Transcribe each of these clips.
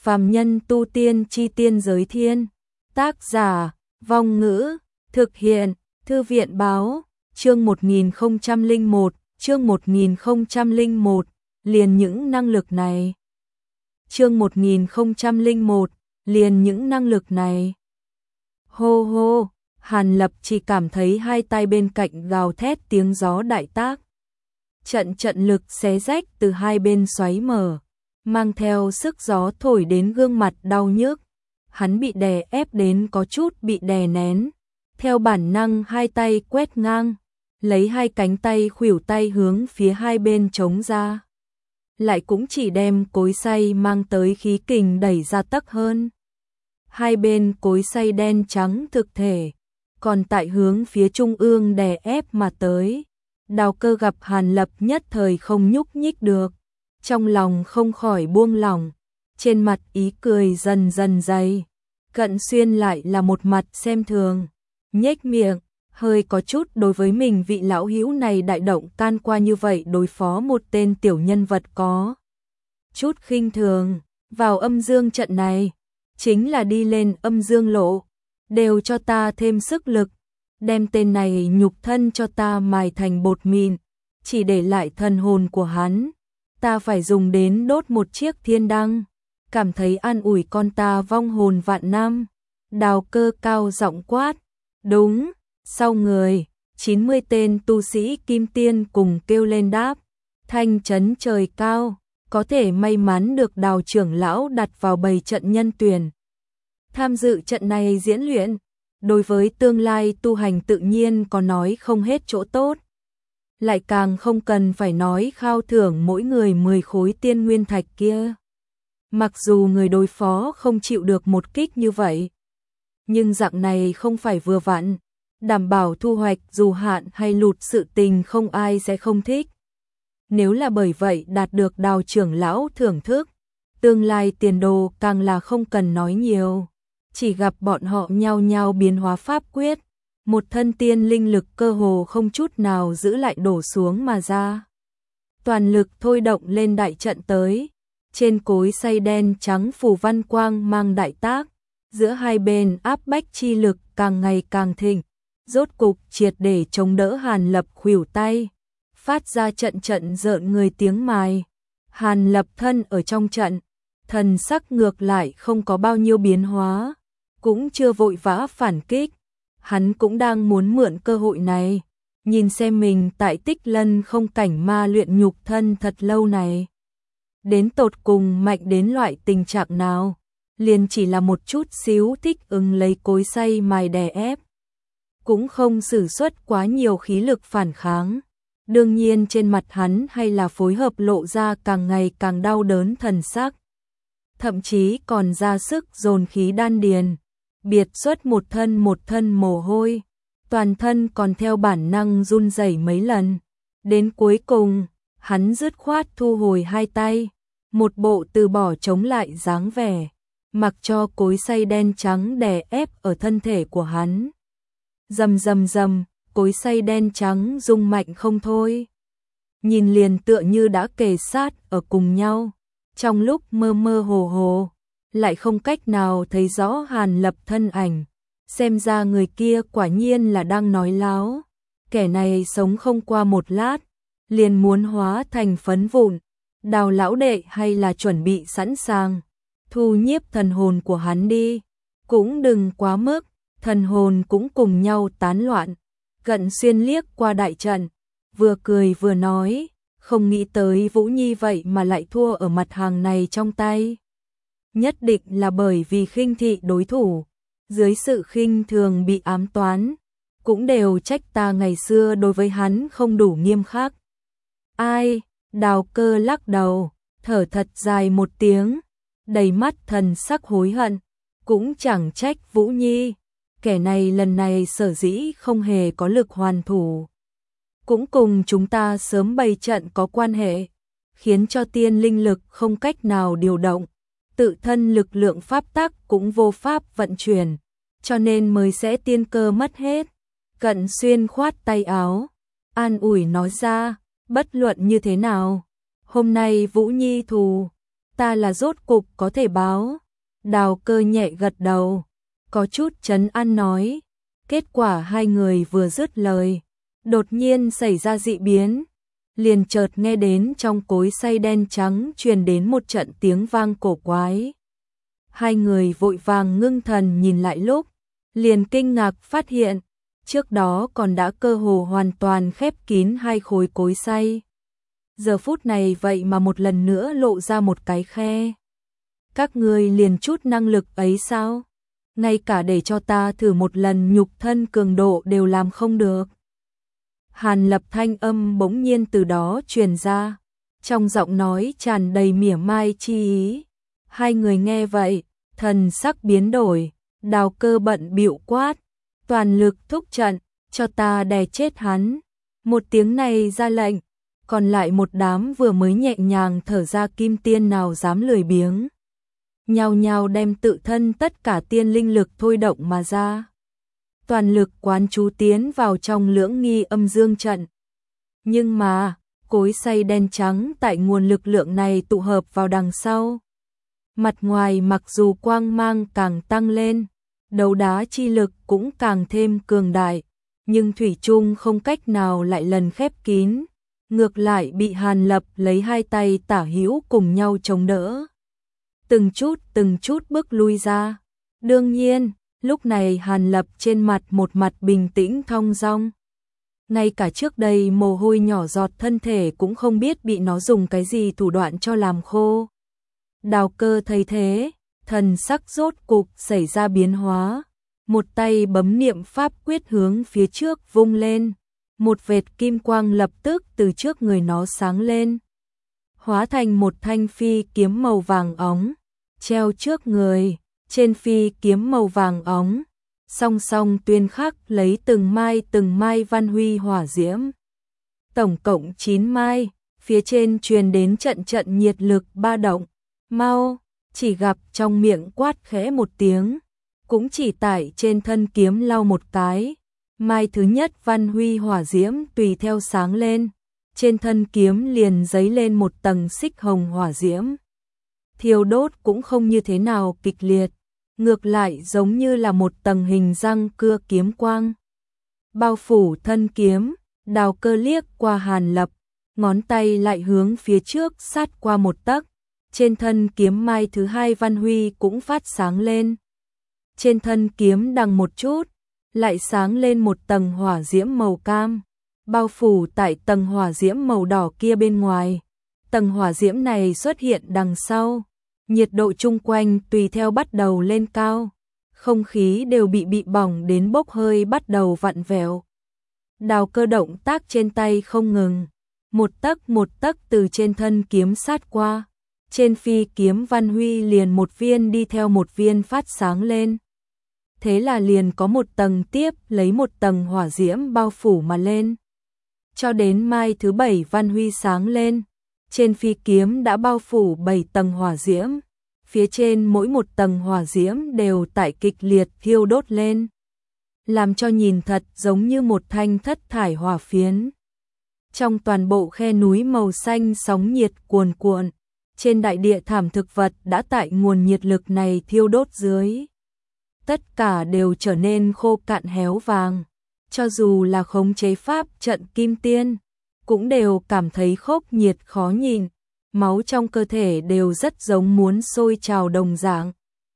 Phàm nhân tu tiên chi tiên giới thiên. Tác giả, Vong Ngữ, thực hiện, Thư viện báo, chương 1001, chương 1001, liền những năng lực này. Chương 1001, liền những năng lực này. Hô hô, Hàn Lập chỉ cảm thấy hai tay bên cạnh gào thét tiếng gió đại tác. Trận lực xé rách từ hai bên xoáy mở, mang theo sức gió thổi đến gương mặt đau nhức. Hắn bị đè ép đến có chút bị đè nén. Theo bản năng hai tay quét ngang, lấy hai cánh tay khuỷu tay hướng phía hai bên chống ra. Lại cũng chỉ đem cối xay mang tới khí kình đẩy ra tấc hơn. Hai bên cối xay đen trắng thực thể, còn tại hướng phía trung ương đè ép mà tới. Đào Cơ gặp Hàn Lập nhất thời không nhúc nhích được, trong lòng không khỏi buông lỏng, trên mặt ý cười dần dần dày. Cận Xuyên lại là một mặt xem thường, nhếch miệng, hơi có chút đối với mình vị lão hữu này đại động can qua như vậy đối phó một tên tiểu nhân vật có chút khinh thường. Vào âm dương trận này, chính là đi lên âm dương lộ, đều cho ta thêm sức lực, đem tên này nhục thân cho ta mài thành bột mịn, chỉ để lại thần hồn của hắn, ta phải dùng đến đốt một chiếc thiên đăng, cảm thấy an ủi con ta vong hồn vạn năm. Đào Cơ cao giọng quát, đúng, sau người, 90 tên tu sĩ kim tiên cùng kêu lên đáp, thanh chấn trời cao, có thể may mắn được Đào trưởng lão đặt vào bầy trận nhân tuyển. Tham dự trận này diễn luyện, đối với tương lai tu hành tự nhiên có nói không hết chỗ tốt. Lại càng không cần phải nói khao thưởng mỗi người 10 khối tiên nguyên thạch kia. Mặc dù người đối phó không chịu được một kích như vậy, nhưng dạng này không phải vừa vặn, đảm bảo thu hoạch dù hạn hay lụt sự tình không ai sẽ không thích. Nếu là bởi vậy đạt được Đào trưởng lão thưởng thức, tương lai tiền đồ càng là không cần nói nhiều. Chỉ gặp bọn họ nhao nhao biến hóa pháp quyết, một thân tiên linh lực cơ hồ không chút nào giữ lại đổ xuống mà ra. Toàn lực thôi động lên đại trận tới, trên cối xay đen trắng phủ văn quang mang đại tác, giữa hai bên áp bách chi lực càng ngày càng thịnh, rốt cục triệt để chống đỡ Hàn Lập khuỷu tay, phát ra trận rợn người tiếng mài. Hàn Lập thân ở trong trận, thần sắc ngược lại không có bao nhiêu biến hóa, cũng chưa vội vã phản kích, hắn cũng đang muốn mượn cơ hội này, nhìn xem mình tại Tích Lân không cảnh ma luyện nhục thân thật lâu này, đến tột cùng mạnh đến loại tình trạng nào, liền chỉ là một chút xíu thích ứng lấy cối xay mài đè ép, cũng không sử xuất quá nhiều khí lực phản kháng. Đương nhiên trên mặt hắn hay là phối hợp lộ ra càng ngày càng đau đớn thần sắc, thậm chí còn ra sức dồn khí đan điền, biệt xuất một thân mồ hôi, toàn thân còn theo bản năng run rẩy mấy lần. Đến cuối cùng, hắn dứt khoát thu hồi hai tay, một bộ từ bỏ chống lại dáng vẻ, mặc cho cối xay đen trắng đè ép ở thân thể của hắn. Rầm rầm rầm, cối xay đen trắng rung mạnh không thôi. Nhìn liền tựa như đã kề sát ở cùng nhau, trong lúc mơ mơ hồ hồ, lại không cách nào thấy rõ Hàn Lập thân ảnh. Xem ra người kia quả nhiên là đang nói láo. Kẻ này sống không qua một lát, liền muốn hóa thành phấn vụn. Đào lão đệ hay là chuẩn bị sẵn sàng, thu nhiếp thần hồn của hắn đi. Cũng đừng quá mức, thần hồn cũng cùng nhau tán loạn. Cận Xuyên liếc qua đại trận, vừa cười vừa nói, không nghĩ tới Vũ Nhi vậy mà lại thua ở mặt hàng này trong tay. Nhất định là bởi vì khinh thị đối thủ, dưới sự khinh thường bị ám toán, cũng đều trách ta ngày xưa đối với hắn không đủ nghiêm khắc. Ai? Đào Cơ lắc đầu, thở thật dài một tiếng, đầy mắt thần sắc hối hận, cũng chẳng trách Vũ Nhi, kẻ này lần này sở dĩ không hề có lực hoàn thủ, cũng cùng chúng ta sớm bày trận có quan hệ, khiến cho tiên linh lực không cách nào điều động, tự thân lực lượng pháp tắc cũng vô pháp vận chuyển, cho nên mới sẽ tiên cơ mất hết. Cận Xuyên khoát tay áo, an ủi nói ra, bất luận như thế nào, hôm nay Vũ Nhi thù, ta là rốt cục có thể báo. Đào Cơ nhẹ gật đầu, có chút trấn an nói. Kết quả hai người vừa dứt lời, đột nhiên xảy ra dị biến, liền chợt nghe đến trong cối xay đen trắng truyền đến một trận tiếng vang cổ quái. Hai người vội vàng ngưng thần nhìn lại lúc, liền kinh ngạc phát hiện, trước đó còn đã cơ hồ hoàn toàn khép kín hai khối cối xay. Giờ phút này vậy mà một lần nữa lộ ra một cái khe. Các ngươi liền chút năng lực ấy sao? Ngay cả để cho ta thử một lần nhục thân cường độ đều làm không được. Hàn Lập thanh âm bỗng nhiên từ đó truyền ra, trong giọng nói tràn đầy mỉa mai chi ý. Hai người nghe vậy, thần sắc biến đổi, Đào Cơ bận bịu quát, toàn lực thúc trận, cho ta đè chết hắn. Một tiếng này ra lệnh, còn lại một đám vừa mới nhẹ nhàng thở ra kim tiên nào dám lười biếng. Nhao nhao đem tự thân tất cả tiên linh lực thôi động mà ra. Toàn lực quán chú tiến vào trong lưỡng nghi âm dương trận. Nhưng mà, cối xay đen trắng tại nguồn lực lượng này tụ hợp vào đằng sau. Mặt ngoài mặc dù quang mang càng tăng lên, đấu đá chi lực cũng càng thêm cường đại, nhưng thủy chung không cách nào lại lần khép kín, ngược lại bị Hàn Lập lấy hai tay tả hữu cùng nhau chống đỡ. Từng chút bước lui ra. Đương nhiên, lúc này Hàn Lập trên mặt một mặt bình tĩnh thong dong. Ngay cả trước đây mồ hôi nhỏ giọt thân thể cũng không biết bị nó dùng cái gì thủ đoạn cho làm khô. Đào Cơ thấy thế, thần sắc rốt cục xảy ra biến hóa. Một tay bấm niệm pháp quyết hướng phía trước vung lên. Một vệt kim quang lập tức từ trước người nó sáng lên, hóa thành một thanh phi kiếm màu vàng óng, treo trước người. Trên phi kiếm màu vàng óng, song song tuyên khắc lấy từng mai văn huy hỏa diễm. Tổng cộng 9 mai, phía trên truyền đến trận trận nhiệt lực ba động. Mau, chỉ gặp trong miệng quát khẽ một tiếng, cũng chỉ tải trên thân kiếm lau một cái. Mai thứ nhất văn huy hỏa diễm tùy theo sáng lên, trên thân kiếm liền dấy lên một tầng xích hồng hỏa diễm. Thiêu đốt cũng không như thế nào kịch liệt, ngược lại giống như là một tầng hình răng cưa kiếm quang. Bao phủ thân kiếm, Đào Cơ liếc qua Hàn Lập, ngón tay lại hướng phía trước sát qua một tấc. Trên thân kiếm mai thứ hai văn huy cũng phát sáng lên. Trên thân kiếm đằng một chút, lại sáng lên một tầng hỏa diễm màu cam, bao phủ tại tầng hỏa diễm màu đỏ kia bên ngoài. Tầng hỏa diễm này xuất hiện đằng sau, nhiệt độ chung quanh tùy theo bắt đầu lên cao, không khí đều bị bỏng đến bốc hơi bắt đầu vặn vẹo. Đào Cơ động tác trên tay không ngừng, một tấc từ trên thân kiếm sát qua. Trên phi kiếm văn huy liền một viên đi theo một viên phát sáng lên. Thế là liền có một tầng tiếp lấy một tầng hỏa diễm bao phủ mà lên. Cho đến mai thứ 7 văn huy sáng lên, trên phi kiếm đã bao phủ 7 tầng hỏa diễm. Phía trên mỗi một tầng hỏa diễm đều tại kịch liệt thiêu đốt lên, làm cho nhìn thật giống như một thanh thất thải hỏa phiến. Trong toàn bộ khe núi màu xanh sóng nhiệt cuồn cuộn, trên đại địa thảm thực vật đã tại nguồn nhiệt lực này thiêu đốt dưới. Tất cả đều trở nên khô cạn héo vàng, cho dù là khống chế pháp trận kim tiên, cũng đều cảm thấy khốc nhiệt khó nhìn, máu trong cơ thể đều rất giống muốn sôi trào đồng dạng.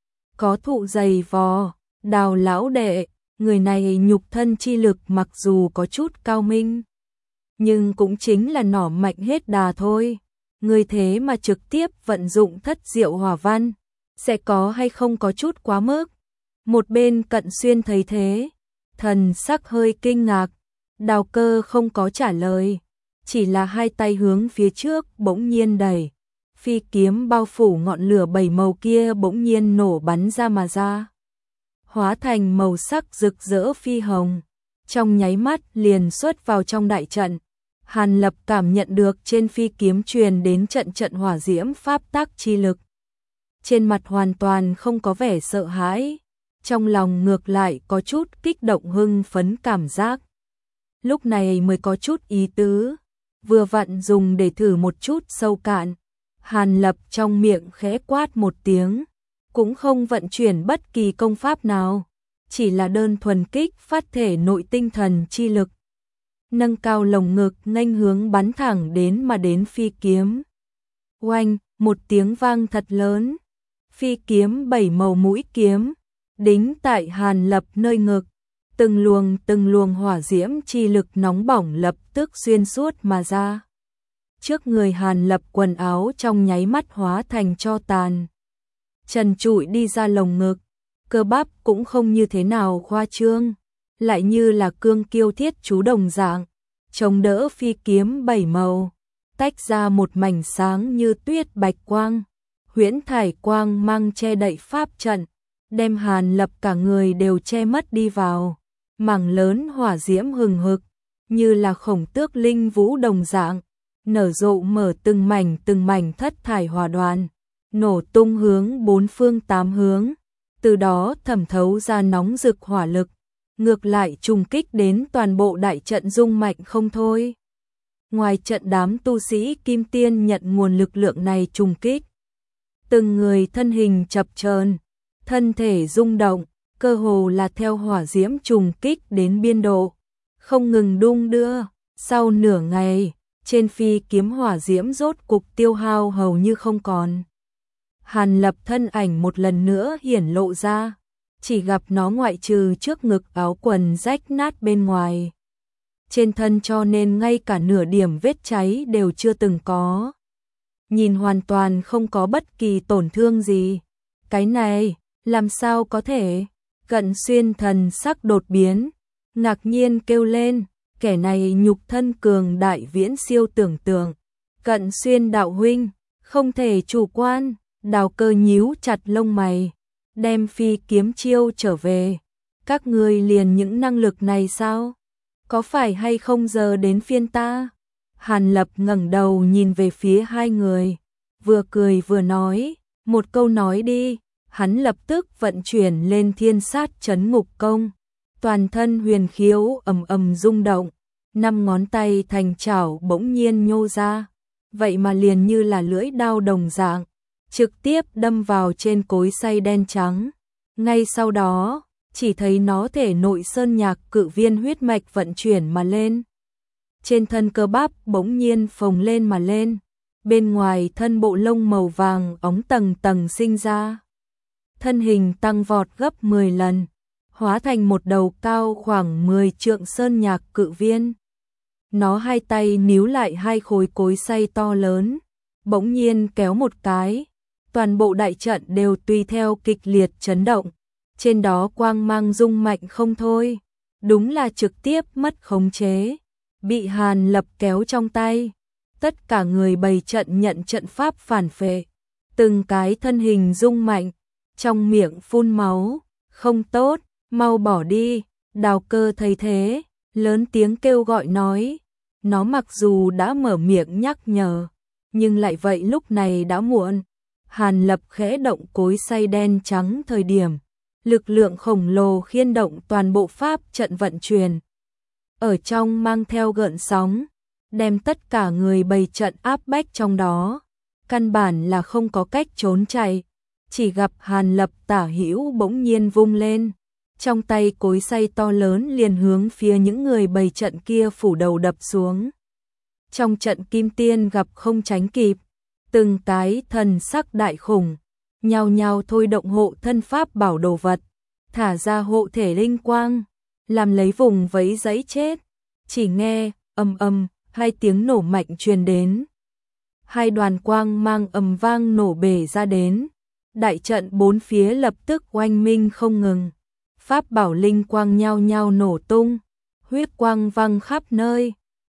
Có thụ dày vò, Đào lão đệ, người này nhục thân chi lực mặc dù có chút cao minh, nhưng cũng chính là nỏ mạnh hết đà thôi. Người thế mà trực tiếp vận dụng thất diệu hỏa văn, sẽ có hay không có chút quá mức. Một bên Cận Xuyên thấy thế, thần sắc hơi kinh ngạc. Đào Cơ không có trả lời, chỉ là hai tay hướng phía trước bỗng nhiên đẩy. Phi kiếm bao phủ ngọn lửa 7 màu kia bỗng nhiên nổ bắn ra mà ra, hóa thành màu sắc rực rỡ phi hồng, trong nháy mắt liền xuất vào trong đại trận. Hàn Lập cảm nhận được trên phi kiếm truyền đến trận trận hỏa diễm pháp tác chi lực. Trên mặt hoàn toàn không có vẻ sợ hãi, trong lòng ngược lại có chút kích động hưng phấn cảm giác. Lúc này mới có chút ý tứ, vừa vặn dùng để thử một chút sâu cạn. Hàn Lập trong miệng khẽ quát một tiếng, cũng không vận chuyển bất kỳ công pháp nào, chỉ là đơn thuần kích phát thể nội tinh thần chi lực. Nâng cao lồng ngực nghênh hướng bắn thẳng đến phi kiếm. Oanh, một tiếng vang thật lớn, phi kiếm 7 màu mũi kiếm, đính tại Hàn Lập nơi ngực. Từng luồng hỏa diễm chi lực nóng bỏng lập tức xuyên suốt mà ra. Trước người Hàn Lập quần áo trong nháy mắt hóa thành tro tàn. Trần trụi đi ra lồng ngực, cơ bắp cũng không như thế nào khoa trương, lại như là cương kiêu thiết chú đồng dạng, chống đỡ phi kiếm 7 màu, tách ra một mảnh sáng như tuyết bạch quang, huyễn thải quang mang che đậy pháp trận, đem Hàn Lập cả người đều che mất đi vào. Mảng lớn hỏa diễm hừng hực, như là khổng tước linh vũ đồng dạng, nở rộ mở từng mảnh thất thải hỏa đoàn, nổ tung hướng bốn phương tám hướng, từ đó thẩm thấu ra nóng rực hỏa lực, ngược lại trùng kích đến toàn bộ đại trận rung mạnh không thôi. Ngoài trận đám tu sĩ Kim Tiên nhận nguồn lực lượng này trùng kích, từng người thân hình chập chờn, thân thể rung động, cơ hồ là theo hỏa diễm trùng kích đến biên độ, không ngừng đung đưa. Sau nửa ngày, trên phi kiếm hỏa diễm rốt cục tiêu hao hầu như không còn. Hàn Lập thân ảnh một lần nữa hiển lộ ra, chỉ gặp nó ngoại trừ trước ngực áo quần rách nát bên ngoài, trên thân cho nên ngay cả nửa điểm vết cháy đều chưa từng có. Nhìn hoàn toàn không có bất kỳ tổn thương gì. Cái này, làm sao có thể? Cận Xuyên thần sắc đột biến, ngạc nhiên kêu lên, kẻ này nhục thân cường đại viễn siêu tưởng tượng. Cận Xuyên đạo huynh, không thể chủ quan. Đào Cơ nhíu chặt lông mày, đem phi kiếm chiêu trở về. Các ngươi liền những năng lực này sao? Có phải hay không giờ đến phiên ta? Hàn Lập ngẩng đầu nhìn về phía hai người, vừa cười vừa nói, một câu nói đi. Hắn lập tức vận chuyển lên thiên sát chấn ngục công, toàn thân huyền khiếu ầm ầm rung động, 5 ngón tay thành chảo bỗng nhiên nhô ra, vậy mà liền như là lưỡi đao đồng dạng, trực tiếp đâm vào trên cối xay đen trắng. Ngay sau đó, chỉ thấy nó thể nội sơn nhạc cự viên huyết mạch vận chuyển mà lên. Trên thân cơ bắp bỗng nhiên phồng lên mà lên, bên ngoài thân bộ lông màu vàng óng tầng tầng sinh ra. Thân hình tăng vọt gấp 10 lần, hóa thành một đầu cao khoảng 10 trượng sơn nhạc cự viên. Nó hai tay níu lại hai khối cối xay to lớn, bỗng nhiên kéo một cái, toàn bộ đại trận đều tùy theo kịch liệt chấn động, trên đó quang mang rung mạnh không thôi, đúng là trực tiếp mất khống chế, bị Hàn Lập kéo trong tay. Tất cả người bày trận nhận trận pháp phản phệ, từng cái thân hình rung mạnh, trong miệng phun máu, không tốt, mau bỏ đi. Đào Cơ thấy thế, lớn tiếng kêu gọi nói, nó mặc dù đã mở miệng nhắc nhở, nhưng lại vậy lúc này đã muộn. Hàn Lập khẽ động cối xay đen trắng thời điểm, lực lượng khổng lồ khiên động toàn bộ pháp trận vận chuyển, ở trong mang theo gợn sóng, đem tất cả người bày trận áp bách trong đó, căn bản là không có cách trốn chạy. Chỉ gặp Hàn Lập tả hữu bỗng nhiên vung lên, trong tay cối xay to lớn liền hướng phía những người bày trận kia phủ đầu đập xuống. Trong trận Kim Tiên gặp không tránh kịp, từng cái thần sắc đại khủng, nhao nhao thôi động hộ thân pháp bảo đồ vật, thả ra hộ thể linh quang, làm lấy vùng vẫy giấy chết. Chỉ nghe ầm ầm, hai tiếng nổ mạnh truyền đến, hai đoàn quang mang ầm vang nổ bể ra đến. Đại trận bốn phía lập tức oanh minh không ngừng, pháp bảo linh quang nhao nhao nổ tung, huyết quang văng khắp nơi.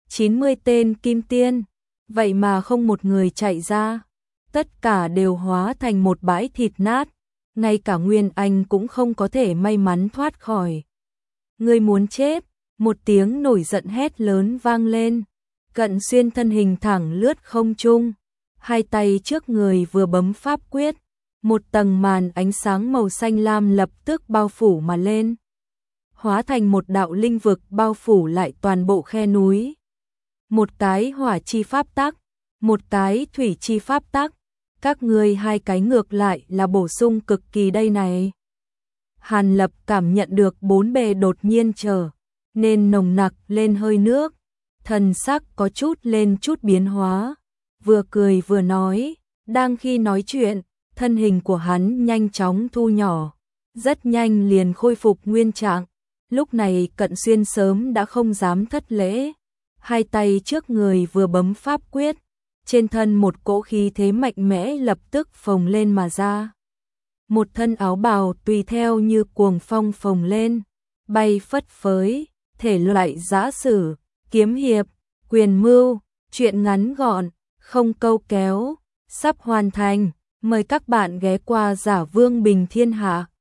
90 tên Kim Tiên, vậy mà không một người chạy ra, tất cả đều hóa thành một bãi thịt nát, ngay cả Nguyên Anh cũng không có thể may mắn thoát khỏi. Ngươi muốn chết? Một tiếng nổi giận hét lớn vang lên, Cận Xuyên thân hình thẳng lướt không trung, hai tay trước người vừa bấm pháp quyết, một tầng màn ánh sáng màu xanh lam lập tức bao phủ mà lên, hóa thành một đạo linh vực bao phủ lại toàn bộ khe núi. Một cái hỏa chi pháp tắc, một cái thủy chi pháp tắc, các ngươi hai cái ngược lại là bổ sung cực kỳ đây này. Hàn Lập cảm nhận được bốn bề đột nhiên trở nên nồng nặc lên hơi nước, thần sắc có chút lên chút biến hóa, vừa cười vừa nói, đang khi nói chuyện, thân hình của hắn nhanh chóng thu nhỏ, rất nhanh liền khôi phục nguyên trạng. Lúc này Cận Xuyên sớm đã không dám thất lễ, hai tay trước người vừa bấm pháp quyết, trên thân một cỗ khí thế mạnh mẽ lập tức phồng lên mà ra. Một thân áo bào tùy theo như cuồng phong phồng lên, bay phất phới, thể loại giã sử, kiếm hiệp, quyền mưu, truyện ngắn gọn, không câu kéo, sắp hoàn thành, mời các bạn ghé qua Giả Vương Bình Thiên Hạ.